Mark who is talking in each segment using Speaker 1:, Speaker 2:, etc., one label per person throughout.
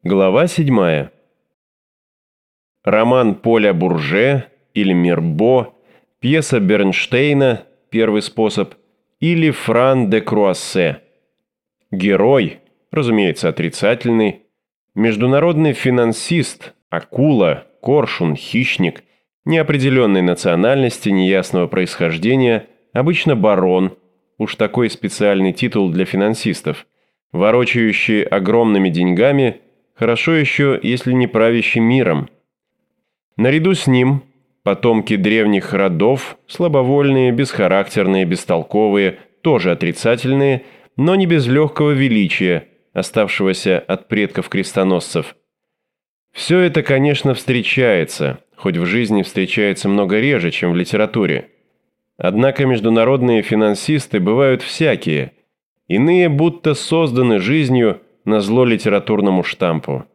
Speaker 1: Глава 7. Роман Поля Бурже или Мирбо, пьеса Бернштейна «Первый способ» или Фран де Круассе. Герой, разумеется, отрицательный, международный финансист, акула, коршун, хищник, неопределенной национальности, неясного происхождения, обычно барон, уж такой специальный титул для финансистов, ворочающий огромными деньгами, хорошо еще, если не правящий миром. Наряду с ним потомки древних родов, слабовольные, бесхарактерные, бестолковые, тоже отрицательные, но не без легкого величия, оставшегося от предков-крестоносцев. Все это, конечно, встречается, хоть в жизни встречается много реже, чем в литературе. Однако международные финансисты бывают всякие, иные будто созданы жизнью назло литературному штампу.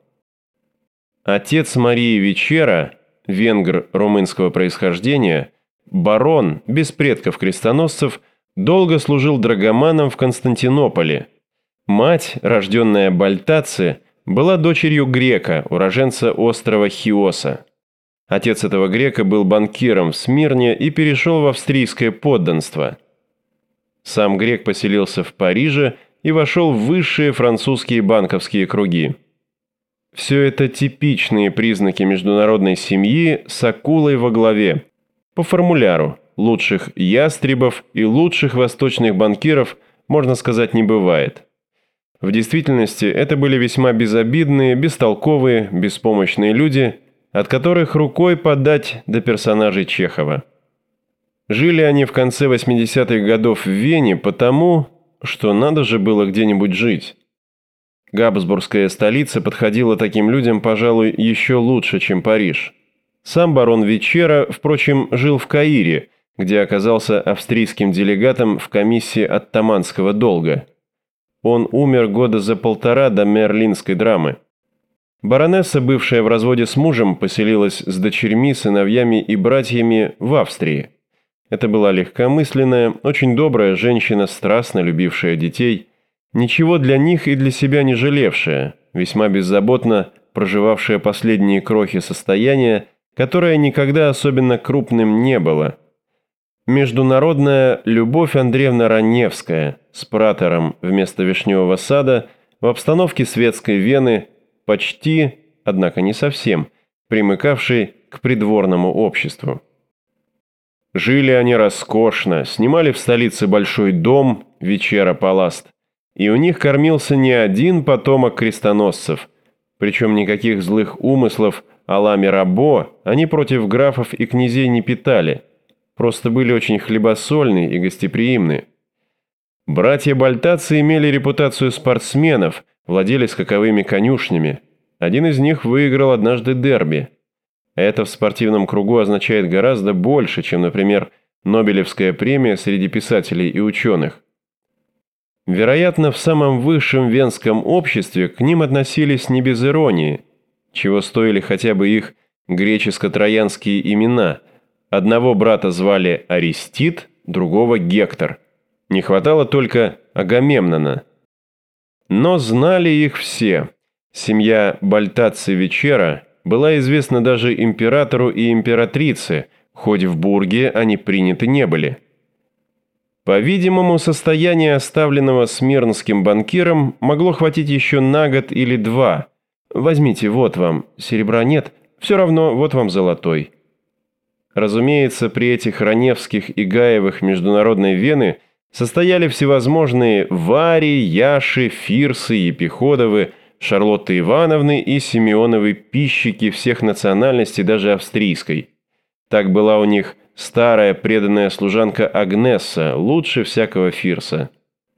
Speaker 1: Отец Марии Вечера, венгр румынского происхождения, барон, без предков-крестоносцев, долго служил драгоманом в Константинополе. Мать, рожденная Бальтаци, была дочерью грека, уроженца острова Хиоса. Отец этого грека был банкиром в Смирне и перешел в австрийское подданство. Сам грек поселился в Париже и вошел в высшие французские банковские круги. Все это типичные признаки международной семьи с акулой во главе. По формуляру лучших ястребов и лучших восточных банкиров, можно сказать, не бывает. В действительности это были весьма безобидные, бестолковые, беспомощные люди, от которых рукой подать до персонажей Чехова. Жили они в конце 80-х годов в Вене потому, что надо же было где-нибудь жить. Габсбургская столица подходила таким людям, пожалуй, еще лучше, чем Париж. Сам барон Вечера, впрочем, жил в Каире, где оказался австрийским делегатом в комиссии оттоманского долга. Он умер года за 1,5 до Мерлинской драмы. Баронесса, бывшая в разводе с мужем, поселилась с дочерьми, сыновьями и братьями в Австрии. Это была легкомысленная, очень добрая женщина, страстно любившая детей, ничего для них и для себя не жалевшая, весьма беззаботно проживавшая последние крохи состояния, которое никогда особенно крупным не было. Международная Любовь Андреевна Раневская с пратором вместо Вишневого сада в обстановке светской Вены, почти, однако не совсем, примыкавшей к придворному обществу. Жили они роскошно, снимали в столице большой дом, Вечера-Паласт, и у них кормился не один потомок крестоносцев, причем никаких злых умыслов а-ла Мирабо они против графов и князей не питали, просто были очень хлебосольны и гостеприимны. Братья Бальтаци имели репутацию спортсменов, владели скаковыми конюшнями. Один из них выиграл однажды дерби. Это в спортивном кругу означает гораздо больше, чем, например, Нобелевская премия среди писателей и ученых. Вероятно, в самом высшем венском обществе к ним относились не без иронии, чего стоили хотя бы их греческо-троянские имена. Одного брата звали Аристид, другого Гектор. Не хватало только Агамемнона. Но знали их все. Семья Бальтаци Вечера была известна даже императору и императрице, хоть в Бурге они приняты не были. По-видимому, состояние оставленного смирнским банкиром могло хватить еще на год или два. Возьмите, вот вам, серебра нет, все равно вот вам золотой. Разумеется, при этих Раневских и Гаевых международной Вены состояли всевозможные Вари, Яши, Фирсы, Епиходовы, Шарлотты Ивановны и Симеоновы пищики всех национальностей, даже австрийской. Так была у них старая преданная служанка Агнесса, лучше всякого Фирса.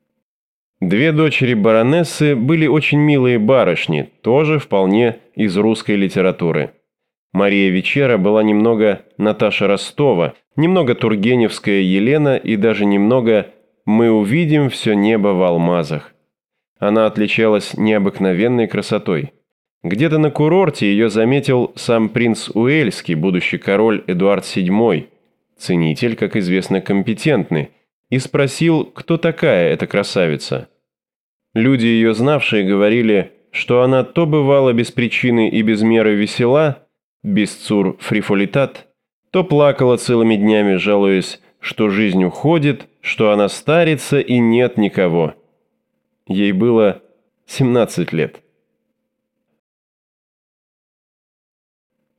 Speaker 1: Две дочери баронессы были очень милые барышни, тоже вполне из русской литературы. Мария Вечера была немного Наташа Ростова, немного Тургеневская Елена и даже немного «Мы увидим все небо в алмазах». Она отличалась необыкновенной красотой. Где-то на курорте ее заметил сам принц Уэльский, будущий король Эдуард VII, ценитель, как известно, компетентный, и спросил, кто такая эта красавица. Люди, ее знавшие, говорили, что она то бывала без причины и без меры весела, без цур фрифолитат, то плакала целыми днями, жалуясь, что жизнь уходит, что она старится и нет никого. Ей было 17 лет.